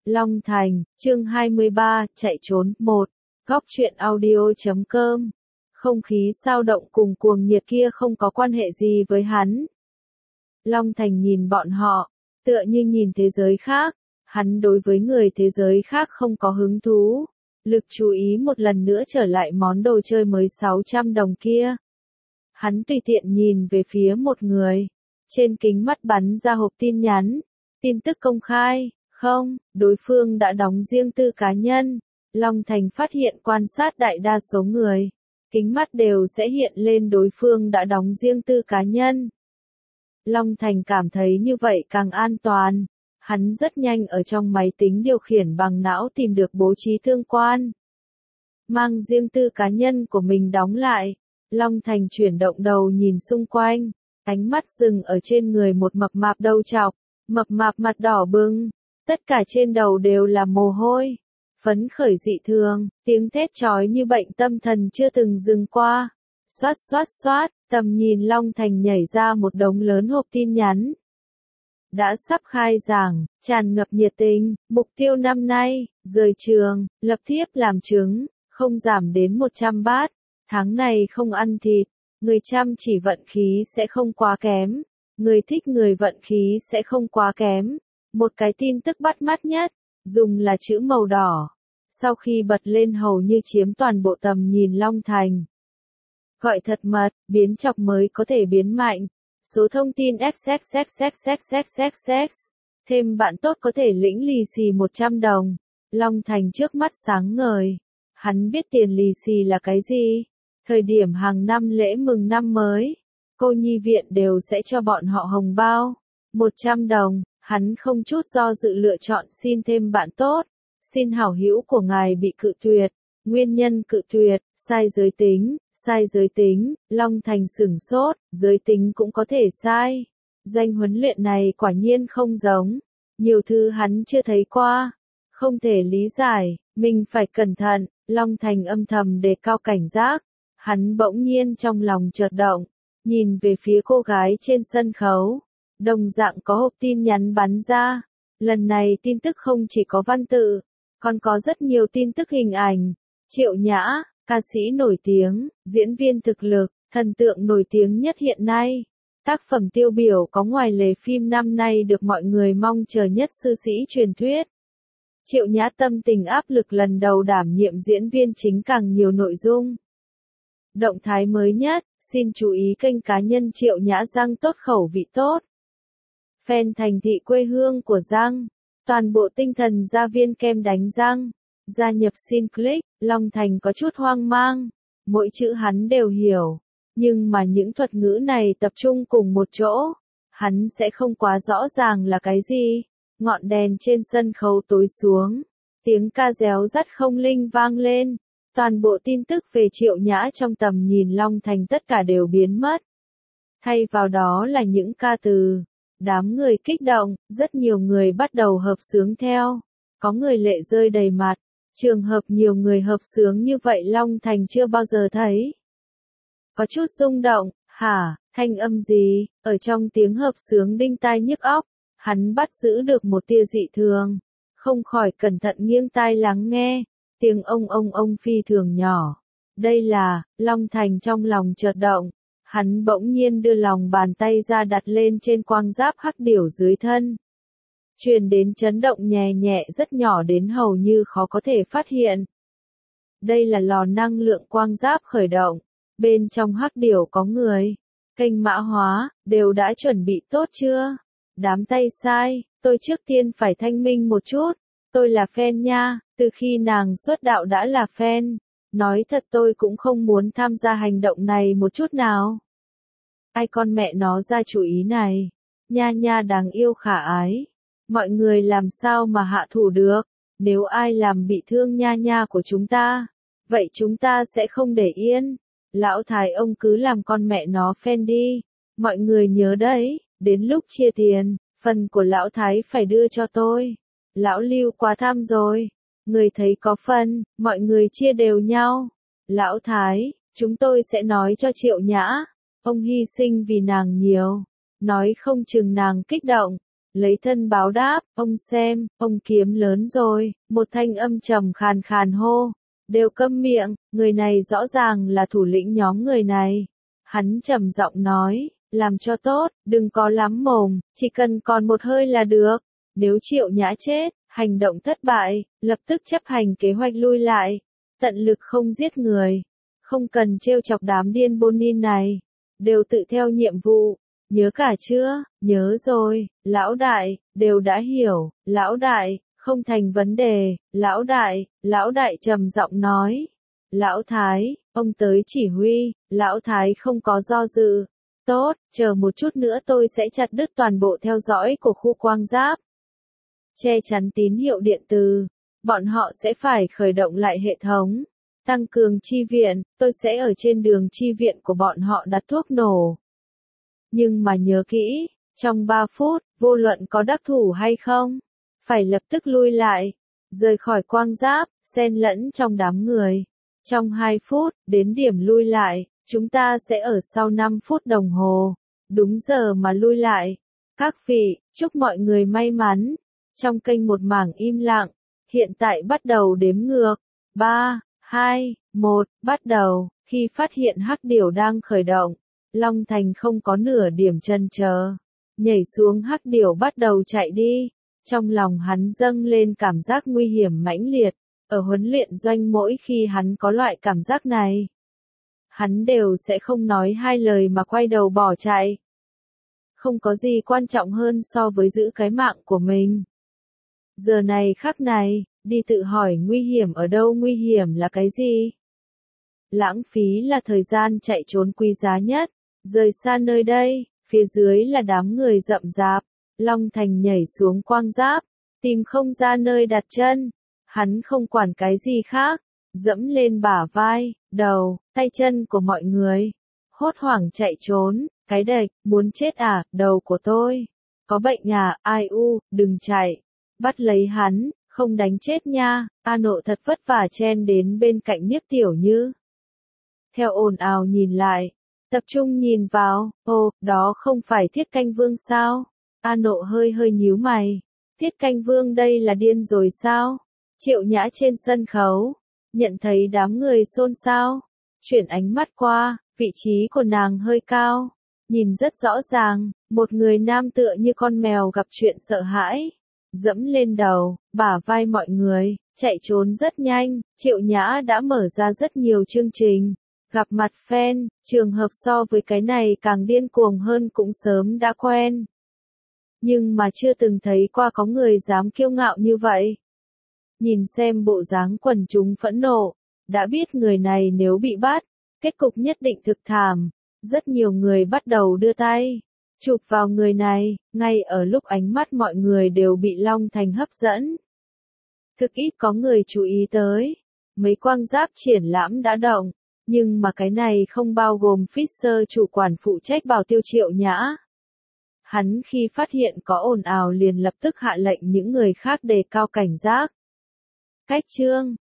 Long Thành, chương 23, chạy trốn 1, góc truyện audio.com. Không khí sao động cùng cuồng nhiệt kia không có quan hệ gì với hắn. Long Thành nhìn bọn họ, tựa như nhìn thế giới khác, hắn đối với người thế giới khác không có hứng thú. Lực chú ý một lần nữa trở lại món đồ chơi mới 600 đồng kia. Hắn tùy tiện nhìn về phía một người. Trên kính mắt bắn ra hộp tin nhắn. Tin tức công khai, không, đối phương đã đóng riêng tư cá nhân. Long Thành phát hiện quan sát đại đa số người. Kính mắt đều sẽ hiện lên đối phương đã đóng riêng tư cá nhân. Long Thành cảm thấy như vậy càng an toàn. Hắn rất nhanh ở trong máy tính điều khiển bằng não tìm được bố trí tương quan. Mang riêng tư cá nhân của mình đóng lại. Long Thành chuyển động đầu nhìn xung quanh. Ánh mắt dừng ở trên người một mập mạp đầu trọc. Mập mạp mặt đỏ bừng. Tất cả trên đầu đều là mồ hôi. Phấn khởi dị thường, tiếng thét chói như bệnh tâm thần chưa từng dừng qua. Xoát xoát xoát, tầm nhìn Long Thành nhảy ra một đống lớn hộp tin nhắn. Đã sắp khai giảng, tràn ngập nhiệt tình, mục tiêu năm nay, rời trường, lập thiếp làm chứng, không giảm đến 100 bát, tháng này không ăn thịt, người chăm chỉ vận khí sẽ không quá kém, người thích người vận khí sẽ không quá kém. Một cái tin tức bắt mắt nhất, dùng là chữ màu đỏ. Sau khi bật lên hầu như chiếm toàn bộ tầm nhìn Long Thành. Gọi thật mật, biến chọc mới có thể biến mạnh. Số thông tin XXXXXXXX. Thêm bạn tốt có thể lĩnh lì xì 100 đồng. Long Thành trước mắt sáng ngời. Hắn biết tiền lì xì là cái gì. Thời điểm hàng năm lễ mừng năm mới, cô nhi viện đều sẽ cho bọn họ hồng bao. 100 đồng, hắn không chút do dự lựa chọn xin thêm bạn tốt. Xin hảo hữu của ngài bị cự tuyệt. Nguyên nhân cự tuyệt, sai giới tính, sai giới tính. Long Thành sửng sốt, giới tính cũng có thể sai. Doanh huấn luyện này quả nhiên không giống. Nhiều thứ hắn chưa thấy qua. Không thể lý giải, mình phải cẩn thận. Long Thành âm thầm đề cao cảnh giác. Hắn bỗng nhiên trong lòng chợt động. Nhìn về phía cô gái trên sân khấu. Đồng dạng có hộp tin nhắn bắn ra. Lần này tin tức không chỉ có văn tự, còn có rất nhiều tin tức hình ảnh. Triệu Nhã, ca sĩ nổi tiếng, diễn viên thực lực, thần tượng nổi tiếng nhất hiện nay. Tác phẩm tiêu biểu có ngoài lề phim năm nay được mọi người mong chờ nhất sư sĩ truyền thuyết. Triệu Nhã tâm tình áp lực lần đầu đảm nhiệm diễn viên chính càng nhiều nội dung. Động thái mới nhất, xin chú ý kênh cá nhân Triệu Nhã răng tốt khẩu vị tốt. Fan thành thị quê hương của răng. Toàn bộ tinh thần gia viên kem đánh răng. Gia nhập xin click, Long Thành có chút hoang mang. Mỗi chữ hắn đều hiểu. Nhưng mà những thuật ngữ này tập trung cùng một chỗ. Hắn sẽ không quá rõ ràng là cái gì. Ngọn đèn trên sân khấu tối xuống. Tiếng ca réo rắt không linh vang lên. Toàn bộ tin tức về Triệu Nhã trong tầm nhìn Long Thành tất cả đều biến mất. Thay vào đó là những ca từ. Đám người kích động, rất nhiều người bắt đầu hợp xướng theo. Có người lệ rơi đầy mặt. Trường hợp nhiều người hợp xướng như vậy Long Thành chưa bao giờ thấy. Có chút rung động, hả, thanh âm gì, ở trong tiếng hợp xướng đinh tai nhức óc. Hắn bắt giữ được một tia dị thường. Không khỏi cẩn thận nghiêng tai lắng nghe. Tiếng ông phi thường nhỏ. Đây là, Long Thành trong lòng chợt động. Hắn bỗng nhiên đưa lòng bàn tay ra đặt lên trên quang giáp hắc điểu dưới thân. Truyền đến chấn động nhẹ nhẹ rất nhỏ đến hầu như khó có thể phát hiện. Đây là lò năng lượng quang giáp khởi động. Bên trong hắc điểu có người. Kênh mã hóa, đều đã chuẩn bị tốt chưa? Đám tay sai, tôi trước tiên phải thanh minh một chút. Tôi là fan nha, từ khi nàng xuất đạo đã là fan. Nói thật tôi cũng không muốn tham gia hành động này một chút nào. Ai con mẹ nó ra chủ ý này. Nha nha đáng yêu khả ái. Mọi người làm sao mà hạ thủ được. Nếu ai làm bị thương nha nha của chúng ta, vậy chúng ta sẽ không để yên. Lão Thái ông cứ làm con mẹ nó fan đi. Mọi người nhớ đấy, đến lúc chia tiền, phần của Lão Thái phải đưa cho tôi. Lão Lưu quá tham rồi. Người thấy có phần, mọi người chia đều nhau. Lão Thái, chúng tôi sẽ nói cho Triệu Nhã. Ông hy sinh vì nàng nhiều. Nói không chừng nàng kích động. lấy thân báo đáp, ông xem, ông kiếm lớn rồi, một thanh âm trầm khàn khàn hô, đều câm miệng, người này rõ ràng là thủ lĩnh nhóm người này. Hắn trầm giọng nói, làm cho tốt, đừng có lắm mồm, chỉ cần còn một hơi là được. Nếu Triệu Nhã chết, hành động thất bại, lập tức chấp hành kế hoạch lui lại, tận lực không giết người, không cần trêu chọc đám điên Bonin này, đều tự theo nhiệm vụ. Nhớ cả chưa? Nhớ rồi, lão đại, đều đã hiểu, lão đại, không thành vấn đề, lão đại trầm giọng nói. Lão Thái, ông tới chỉ huy, lão Thái không có do dự. Tốt, chờ một chút nữa tôi sẽ chặt đứt toàn bộ theo dõi của khu quang giáp. Che chắn tín hiệu điện từ, bọn họ sẽ phải khởi động lại hệ thống. Tăng cường chi viện, tôi sẽ ở trên đường chi viện của bọn họ đặt thuốc nổ. Nhưng mà nhớ kỹ, trong 3 phút, vô luận có đắc thủ hay không, phải lập tức lui lại, rời khỏi quang giáp, xen lẫn trong đám người. Trong 2 phút, đến điểm lui lại, chúng ta sẽ ở sau 5 phút đồng hồ. Đúng giờ mà lui lại. Các vị, chúc mọi người may mắn. Trong kênh một mảng im lặng, hiện tại bắt đầu đếm ngược. 3, 2, 1, bắt đầu. Khi phát hiện hắc điểu đang khởi động, Long Thành không có nửa điểm chần chờ, nhảy xuống hắc điểu bắt đầu chạy đi. Trong lòng hắn dâng lên cảm giác nguy hiểm mãnh liệt. Ở huấn luyện doanh mỗi khi hắn có loại cảm giác này, hắn đều sẽ không nói hai lời mà quay đầu bỏ chạy. Không có gì quan trọng hơn so với giữ cái mạng của mình. Giờ này khắc này, đi tự hỏi nguy hiểm ở đâu, nguy hiểm là cái gì? Lãng phí là thời gian chạy trốn quý giá nhất, rời xa nơi đây, phía dưới là đám người rậm rạp. Long Thành nhảy xuống quang giáp, tìm không ra nơi đặt chân. Hắn không quản cái gì khác, dẫm lên bả vai, đầu, tay chân của mọi người. Hốt hoảng chạy trốn, cái đệch, muốn chết à, đầu của tôi. Có bệnh à, ai u, đừng chạy. Bắt lấy hắn, không đánh chết nha. A Nộ thật vất vả chen đến bên cạnh Nhiếp Tiểu Như. Theo ồn ào nhìn lại, tập trung nhìn vào, ồ, đó không phải Thiết Canh Vương sao? A Nộ hơi hơi nhíu mày. Thiết Canh Vương đây là điên rồi sao? Triệu Nhã trên sân khấu, nhận thấy đám người xôn xao, chuyển ánh mắt qua, vị trí của nàng hơi cao, nhìn rất rõ ràng, một người nam tựa như con mèo gặp chuyện sợ hãi, dẫm lên đầu, bả vai mọi người, chạy trốn rất nhanh. Triệu Nhã đã mở ra rất nhiều chương trình, gặp mặt fan, trường hợp so với cái này càng điên cuồng hơn cũng sớm đã quen. Nhưng mà chưa từng thấy qua có người dám kiêu ngạo như vậy. Nhìn xem bộ dáng quần chúng phẫn nộ, đã biết người này nếu bị bắt, kết cục nhất định thực thảm. Rất nhiều người bắt đầu đưa tay, chụp vào người này, ngay ở lúc ánh mắt mọi người đều bị Long Thành hấp dẫn. Thực ít có người chú ý tới, mấy quang giáp triển lãm đã động, nhưng mà cái này không bao gồm Fisher chủ quản phụ trách bảo tiêu Triệu Nhã. Hắn khi phát hiện có ồn ào liền lập tức hạ lệnh những người khác đề cao cảnh giác. Cách chương